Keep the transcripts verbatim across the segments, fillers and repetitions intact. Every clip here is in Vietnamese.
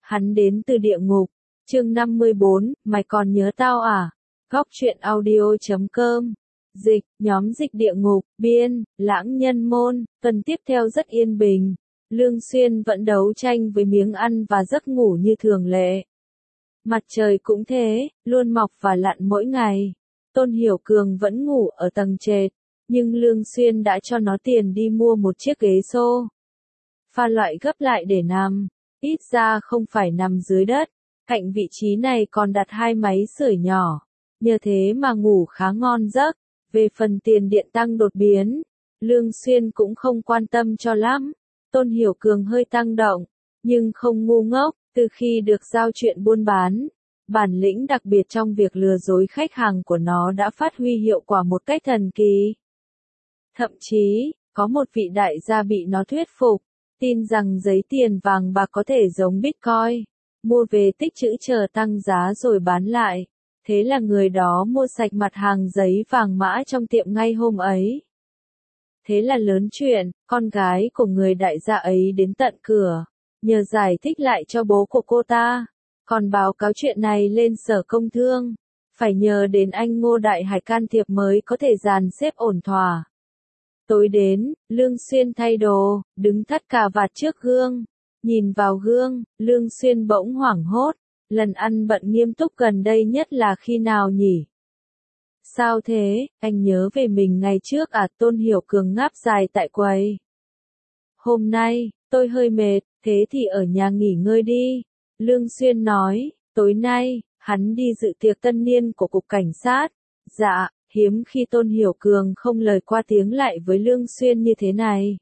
Hắn đến từ địa ngục. Chương năm mươi bốn, mày còn nhớ tao à? Góc truyện audio chấm com. Dịch, nhóm dịch địa ngục, biên, lãng nhân môn. Tuần tiếp theo rất yên bình. Lương Xuyên vẫn đấu tranh với miếng ăn và giấc ngủ như thường lệ. Mặt trời cũng thế, luôn mọc và lặn mỗi ngày. Tôn Hiểu Cường vẫn ngủ ở tầng trệt, nhưng Lương Xuyên đã cho nó tiền đi mua một chiếc ghế xô pha loại gấp lại để nằm, ít ra không phải nằm dưới đất. Cạnh vị trí này còn đặt hai máy sưởi nhỏ, nhờ thế mà ngủ khá ngon giấc. Về phần tiền điện tăng đột biến, Lương Xuyên cũng không quan tâm cho lắm. Tôn Hiểu Cường hơi tăng động, nhưng không ngu ngốc. Từ khi được giao chuyện buôn bán, bản lĩnh đặc biệt trong việc lừa dối khách hàng của nó đã phát huy hiệu quả một cách thần kỳ. Thậm chí, có một vị đại gia bị nó thuyết phục, tin rằng giấy tiền vàng bạc có thể giống Bitcoin, mua về tích trữ chờ tăng giá rồi bán lại. Thế là người đó mua sạch mặt hàng giấy vàng mã trong tiệm ngay hôm ấy. Thế là lớn chuyện, con gái của người đại gia ấy đến tận cửa, nhờ giải thích lại cho bố của cô ta, còn báo cáo chuyện này lên Sở Công Thương, phải nhờ đến anh Ngô Đại Hải can thiệp mới có thể dàn xếp ổn thỏa. Tối đến, Lương Xuyên thay đồ, đứng thắt cà vạt trước gương, nhìn vào gương, Lương Xuyên bỗng hoảng hốt, lần ăn bận nghiêm túc gần đây nhất là khi nào nhỉ? Sao thế, anh nhớ về mình ngày trước à? Tôn Hiểu Cường ngáp dài tại quầy. Hôm nay, tôi hơi mệt, thế thì ở nhà nghỉ ngơi đi. Lương Xuyên nói, tối nay, hắn đi dự tiệc tân niên của Cục Cảnh sát. Dạ, hiếm khi Tôn Hiểu Cường không lời qua tiếng lại với Lương Xuyên như thế này.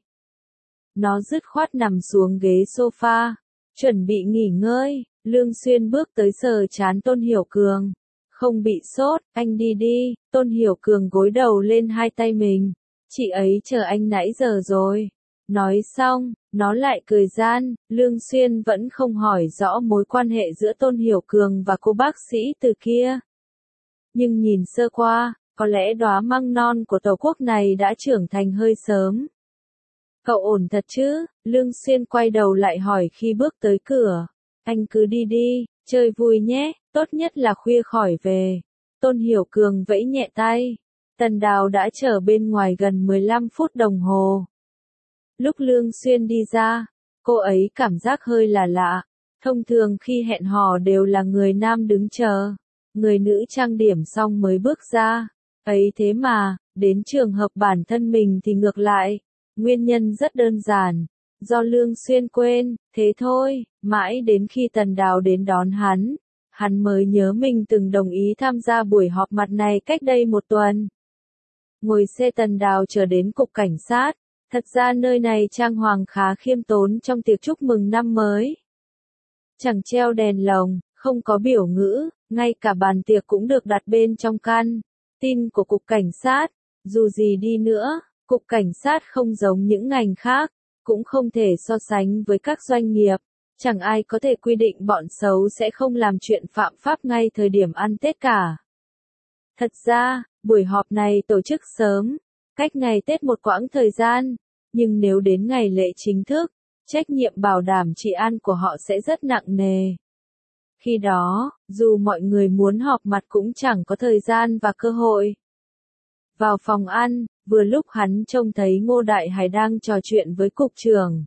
Nó dứt khoát nằm xuống ghế sofa, chuẩn bị nghỉ ngơi. Lương Xuyên bước tới sờ trán Tôn Hiểu Cường. Không bị sốt, anh đi đi. Tôn Hiểu Cường gối đầu lên hai tay mình. Chị ấy chờ anh nãy giờ rồi. Nói xong, nó lại cười gian. Lương Xuyên vẫn không hỏi rõ mối quan hệ giữa Tôn Hiểu Cường và cô bác sĩ từ kia. Nhưng nhìn sơ qua, có lẽ đóa măng non của Tổ quốc này đã trưởng thành hơi sớm. Cậu ổn thật chứ? Lương Xuyên quay đầu lại hỏi khi bước tới cửa. Anh cứ đi đi, chơi vui nhé, tốt nhất là khuya khỏi về. Tôn Hiểu Cường vẫy nhẹ tay. Tần Đào đã chờ bên ngoài gần mười lăm phút đồng hồ. Lúc Lương Xuyên đi ra, cô ấy cảm giác hơi là lạ. Thông thường khi hẹn hò đều là người nam đứng chờ, người nữ trang điểm xong mới bước ra. Ấy thế mà, đến trường hợp bản thân mình thì ngược lại. Nguyên nhân rất đơn giản, do Lương Xuyên quên, thế thôi. Mãi đến khi Tần Đào đến đón hắn, hắn mới nhớ mình từng đồng ý tham gia buổi họp mặt này cách đây một tuần. Ngồi xe Tần Đào chờ đến Cục Cảnh sát. Thật ra nơi này trang hoàng khá khiêm tốn trong tiệc chúc mừng năm mới. Chẳng treo đèn lồng, không có biểu ngữ, ngay cả bàn tiệc cũng được đặt bên trong căn tin của Cục Cảnh sát. Dù gì đi nữa, Cục Cảnh sát không giống những ngành khác, cũng không thể so sánh với các doanh nghiệp. Chẳng ai có thể quy định bọn xấu sẽ không làm chuyện phạm pháp ngay thời điểm ăn Tết cả. Thật ra, buổi họp này tổ chức sớm, cách ngày Tết một quãng thời gian, nhưng nếu đến ngày lễ chính thức, trách nhiệm bảo đảm trị an của họ sẽ rất nặng nề. Khi đó, dù mọi người muốn họp mặt cũng chẳng có thời gian và cơ hội. Vào phòng ăn, vừa lúc hắn trông thấy Ngô Đại Hải đang trò chuyện với cục trưởng.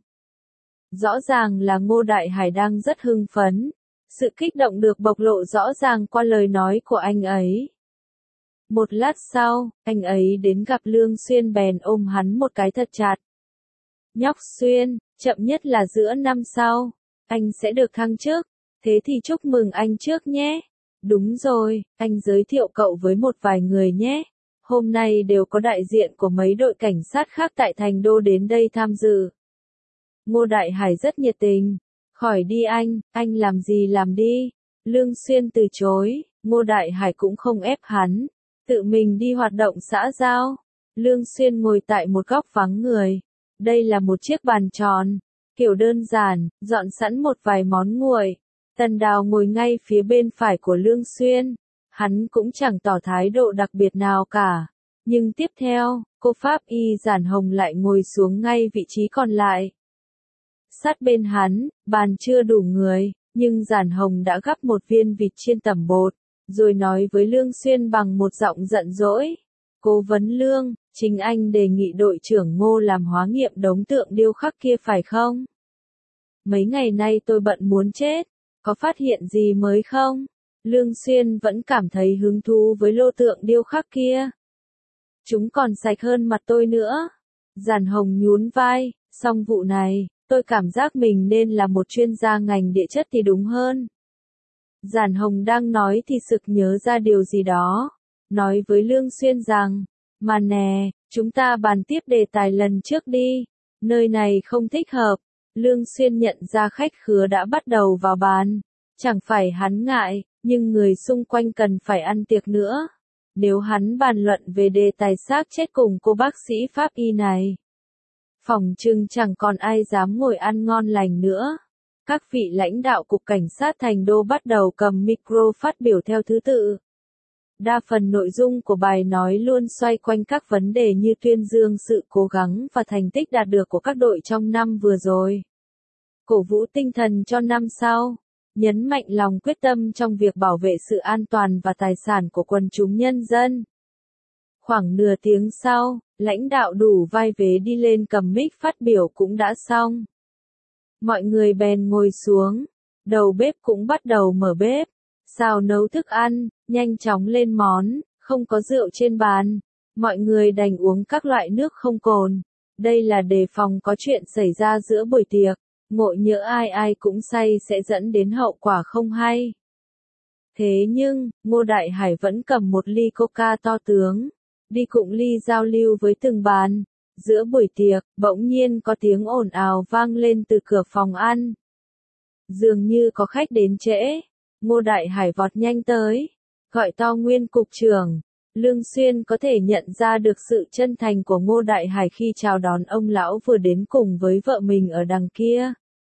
Rõ ràng là Ngô Đại Hải đang rất hưng phấn. Sự kích động được bộc lộ rõ ràng qua lời nói của anh ấy. Một lát sau, anh ấy đến gặp Lương Xuyên bèn ôm hắn một cái thật chặt. Nhóc Xuyên, chậm nhất là giữa năm sau, anh sẽ được thăng chức. Thế thì chúc mừng anh trước nhé. Đúng rồi, anh giới thiệu cậu với một vài người nhé. Hôm nay đều có đại diện của mấy đội cảnh sát khác tại Thành Đô đến đây tham dự. Ngô Đại Hải rất nhiệt tình. Khỏi đi anh, anh làm gì làm đi. Lương Xuyên từ chối, Ngô Đại Hải cũng không ép hắn. Tự mình đi hoạt động xã giao. Lương Xuyên ngồi tại một góc vắng người. Đây là một chiếc bàn tròn, kiểu đơn giản, dọn sẵn một vài món nguội. Tần Đào ngồi ngay phía bên phải của Lương Xuyên. Hắn cũng chẳng tỏ thái độ đặc biệt nào cả. Nhưng tiếp theo, cô Pháp Y Giản Hồng lại ngồi xuống ngay vị trí còn lại. Sát bên hắn, bàn chưa đủ người, Nhưng Giản Hồng đã gắp một viên vịt chiên tẩm bột, rồi nói với Lương Xuyên bằng một giọng giận dỗi. Cố vấn Lương, chính anh đề nghị đội trưởng Ngô làm hóa nghiệm đống tượng điêu khắc kia phải không? Mấy ngày nay tôi bận muốn chết, có phát hiện gì mới không? Lương Xuyên vẫn cảm thấy hứng thú với lô tượng điêu khắc kia. Chúng còn sạch hơn mặt tôi nữa. Giản Hồng nhún vai, xong vụ này, tôi cảm giác mình nên là một chuyên gia ngành địa chất thì đúng hơn. Giản Hồng đang nói thì sực nhớ ra điều gì đó, nói với Lương Xuyên rằng, mà nè, chúng ta bàn tiếp đề tài lần trước đi, nơi này không thích hợp. Lương Xuyên nhận ra khách khứa đã bắt đầu vào bàn, chẳng phải hắn ngại, nhưng người xung quanh cần phải ăn tiệc nữa. Nếu hắn bàn luận về đề tài xác chết cùng cô bác sĩ pháp y này, phỏng chừng chẳng còn ai dám ngồi ăn ngon lành nữa. Các vị lãnh đạo cục cảnh sát thành đô bắt đầu cầm micro phát biểu theo thứ tự. Đa phần nội dung của bài nói luôn xoay quanh các vấn đề như tuyên dương sự cố gắng và thành tích đạt được của các đội trong năm vừa rồi, cổ vũ tinh thần cho năm sau, nhấn mạnh lòng quyết tâm trong việc bảo vệ sự an toàn và tài sản của quần chúng nhân dân. Khoảng nửa tiếng sau, lãnh đạo đủ vai vế đi lên cầm mic phát biểu cũng đã xong. Mọi người bèn ngồi xuống, đầu bếp cũng bắt đầu mở bếp, xào nấu thức ăn, nhanh chóng lên món, không có rượu trên bàn. Mọi người đành uống các loại nước không cồn. Đây là đề phòng có chuyện xảy ra giữa buổi tiệc, ngộ nhỡ ai ai cũng say sẽ dẫn đến hậu quả không hay. Thế nhưng, Ngô Đại Hải vẫn cầm một ly coca to tướng, đi cụng ly giao lưu với từng bàn. Giữa buổi tiệc, bỗng nhiên có tiếng ồn ào vang lên từ cửa phòng ăn. Dường như có khách đến trễ. Ngô Đại Hải vọt nhanh tới, gọi to Nguyên cục trưởng. Lương Xuyên có thể nhận ra được sự chân thành của Ngô Đại Hải khi chào đón ông lão vừa đến cùng với vợ mình ở đằng kia.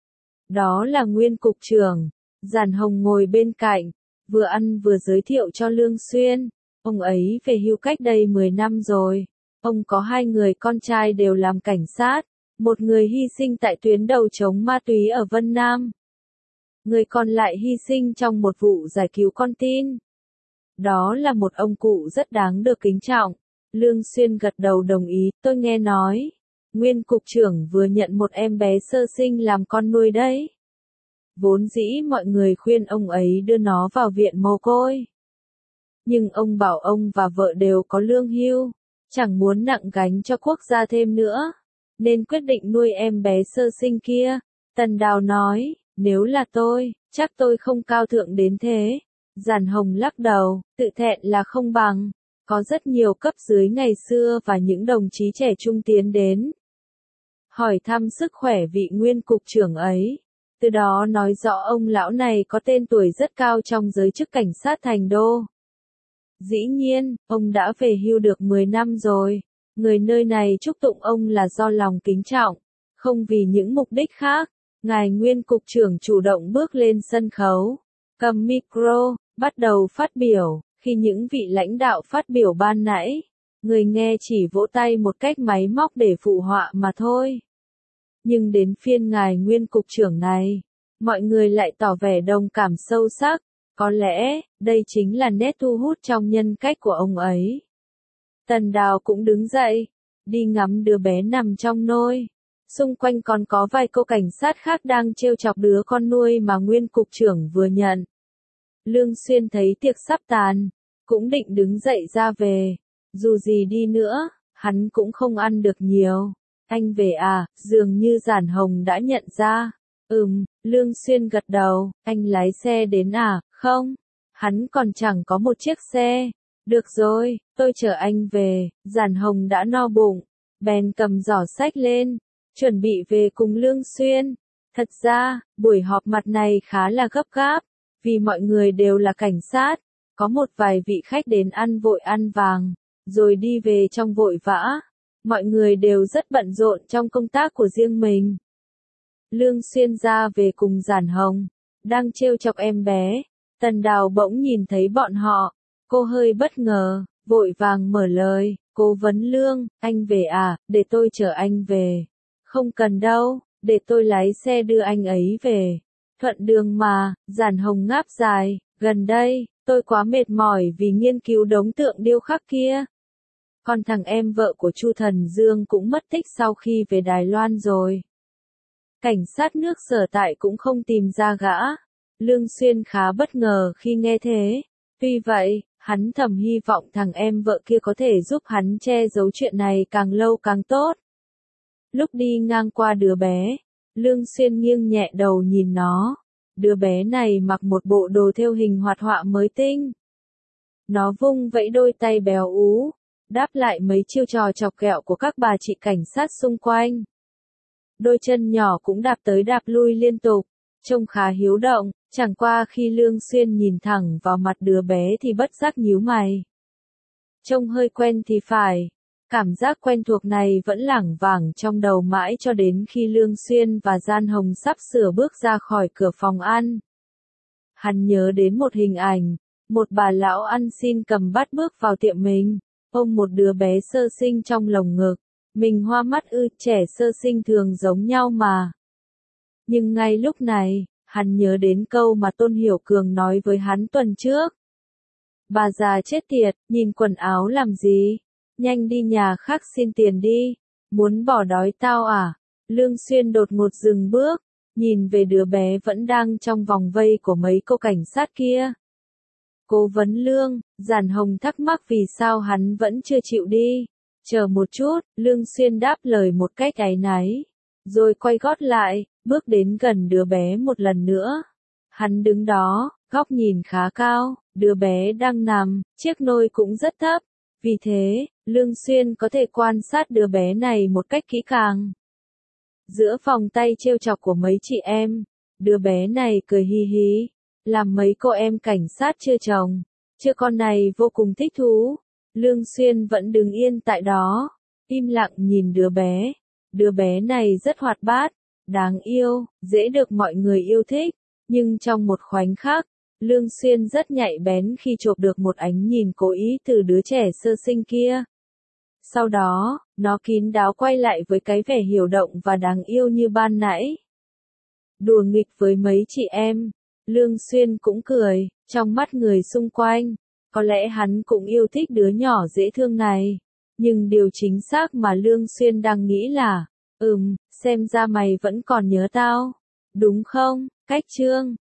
Đó là Nguyên cục trưởng. Giản Hồng ngồi bên cạnh, vừa ăn vừa giới thiệu cho Lương Xuyên. Ông ấy về hưu cách đây mười năm rồi. Ông có hai người con trai đều làm cảnh sát, một người hy sinh tại tuyến đầu chống ma túy ở Vân Nam. Người còn lại hy sinh trong một vụ giải cứu con tin. Đó là một ông cụ rất đáng được kính trọng. Lương Xuyên gật đầu đồng ý, tôi nghe nói. Nguyên cục trưởng vừa nhận một em bé sơ sinh làm con nuôi đấy. Vốn dĩ mọi người khuyên ông ấy đưa nó vào viện mồ côi. Nhưng ông bảo ông và vợ đều có lương hưu, chẳng muốn nặng gánh cho quốc gia thêm nữa, nên quyết định nuôi em bé sơ sinh kia. Tần Đào nói, nếu là tôi, chắc tôi không cao thượng đến thế. Giản Hồng lắc đầu, tự thẹn là không bằng. Có rất nhiều cấp dưới ngày xưa và những đồng chí trẻ trung tiến đến hỏi thăm sức khỏe vị Nguyên cục trưởng ấy. Từ đó nói rõ ông lão này có tên tuổi rất cao trong giới chức cảnh sát thành đô. Dĩ nhiên, ông đã về hưu được mười năm rồi. Người nơi này chúc tụng ông là do lòng kính trọng, không vì những mục đích khác. Ngài Nguyên cục trưởng chủ động bước lên sân khấu, cầm micro, bắt đầu phát biểu. Khi những vị lãnh đạo phát biểu ban nãy, người nghe chỉ vỗ tay một cách máy móc để phụ họa mà thôi. Nhưng đến phiên ngài Nguyên cục trưởng này, mọi người lại tỏ vẻ đồng cảm sâu sắc. Có lẽ, đây chính là nét thu hút trong nhân cách của ông ấy. Tần Đào cũng đứng dậy, đi ngắm đứa bé nằm trong nôi. Xung quanh còn có vài cô cảnh sát khác đang trêu chọc đứa con nuôi mà Nguyên cục trưởng vừa nhận. Lương Xuyên thấy tiệc sắp tàn, cũng định đứng dậy ra về. Dù gì đi nữa, hắn cũng không ăn được nhiều. Anh về à, dường như Giản Hồng đã nhận ra. Ừm, Lương Xuyên gật đầu, anh lái xe đến à, không? Hắn còn chẳng có một chiếc xe. Được rồi, tôi chở anh về. Giản Hồng đã no bụng, bèn cầm giỏ xách lên, chuẩn bị về cùng Lương Xuyên. Thật ra, buổi họp mặt này khá là gấp gáp, vì mọi người đều là cảnh sát. Có một vài vị khách đến ăn vội ăn vàng, rồi đi về trong vội vã. Mọi người đều rất bận rộn trong công tác của riêng mình. Lương Xuyên ra về cùng Giản Hồng, đang trêu chọc em bé. Tần Đào bỗng nhìn thấy bọn họ, cô hơi bất ngờ, vội vàng mở lời, cố vấn Lương, anh về à, để tôi chở anh về. Không cần đâu, để tôi lái xe đưa anh ấy về. Thuận đường mà, Giản Hồng ngáp dài, gần đây, tôi quá mệt mỏi vì nghiên cứu đống tượng điêu khắc kia. Còn thằng em vợ của Chu Thần Dương cũng mất tích sau khi về Đài Loan rồi. Cảnh sát nước sở tại cũng không tìm ra gã. Lương Xuyên khá bất ngờ khi nghe thế. Tuy vậy, hắn thầm hy vọng thằng em vợ kia có thể giúp hắn che giấu chuyện này càng lâu càng tốt. Lúc đi ngang qua đứa bé, Lương Xuyên nghiêng nhẹ đầu nhìn nó. Đứa bé này mặc một bộ đồ thêu hình hoạt họa mới tinh. Nó vung vẫy đôi tay béo ú, đáp lại mấy chiêu trò chọc ghẹo của các bà chị cảnh sát xung quanh. Đôi chân nhỏ cũng đạp tới đạp lui liên tục, trông khá hiếu động, chẳng qua khi Lương Xuyên nhìn thẳng vào mặt đứa bé thì bất giác nhíu mày. Trông hơi quen thì phải, cảm giác quen thuộc này vẫn lảng vảng trong đầu mãi cho đến khi Lương Xuyên và Gian Hồng sắp sửa bước ra khỏi cửa phòng ăn. Hắn nhớ đến một hình ảnh, một bà lão ăn xin cầm bát bước vào tiệm mình, ôm một đứa bé sơ sinh trong lồng ngực. Mình hoa mắt ư, trẻ sơ sinh thường giống nhau mà. Nhưng ngay lúc này, hắn nhớ đến câu mà Tôn Hiểu Cường nói với hắn tuần trước. Bà già chết tiệt, nhìn quần áo làm gì? Nhanh đi nhà khác xin tiền đi. Muốn bỏ đói tao à? Lương Xuyên đột ngột dừng bước, nhìn về đứa bé vẫn đang trong vòng vây của mấy cô cảnh sát kia. Cố vấn Lương, Giản Hồng thắc mắc vì sao hắn vẫn chưa chịu đi. Chờ một chút, Lương Xuyên đáp lời một cách áy náy, rồi quay gót lại, bước đến gần đứa bé một lần nữa. Hắn đứng đó, góc nhìn khá cao, đứa bé đang nằm, chiếc nôi cũng rất thấp. Vì thế, Lương Xuyên có thể quan sát đứa bé này một cách kỹ càng. Giữa vòng tay trêu chọc của mấy chị em, đứa bé này cười hi hí, làm mấy cô em cảnh sát chưa chồng, chưa con này vô cùng thích thú. Lương Xuyên vẫn đứng yên tại đó, im lặng nhìn đứa bé. Đứa bé này rất hoạt bát, đáng yêu, dễ được mọi người yêu thích. Nhưng trong một khoảnh khắc, Lương Xuyên rất nhạy bén khi chộp được một ánh nhìn cố ý từ đứa trẻ sơ sinh kia. Sau đó, nó kín đáo quay lại với cái vẻ hiểu động và đáng yêu như ban nãy. Đùa nghịch với mấy chị em, Lương Xuyên cũng cười, trong mắt người xung quanh. Có lẽ hắn cũng yêu thích đứa nhỏ dễ thương này. Nhưng điều chính xác mà Lương Xuyên đang nghĩ là, ừm, xem ra mày vẫn còn nhớ tao, đúng không? Cách chương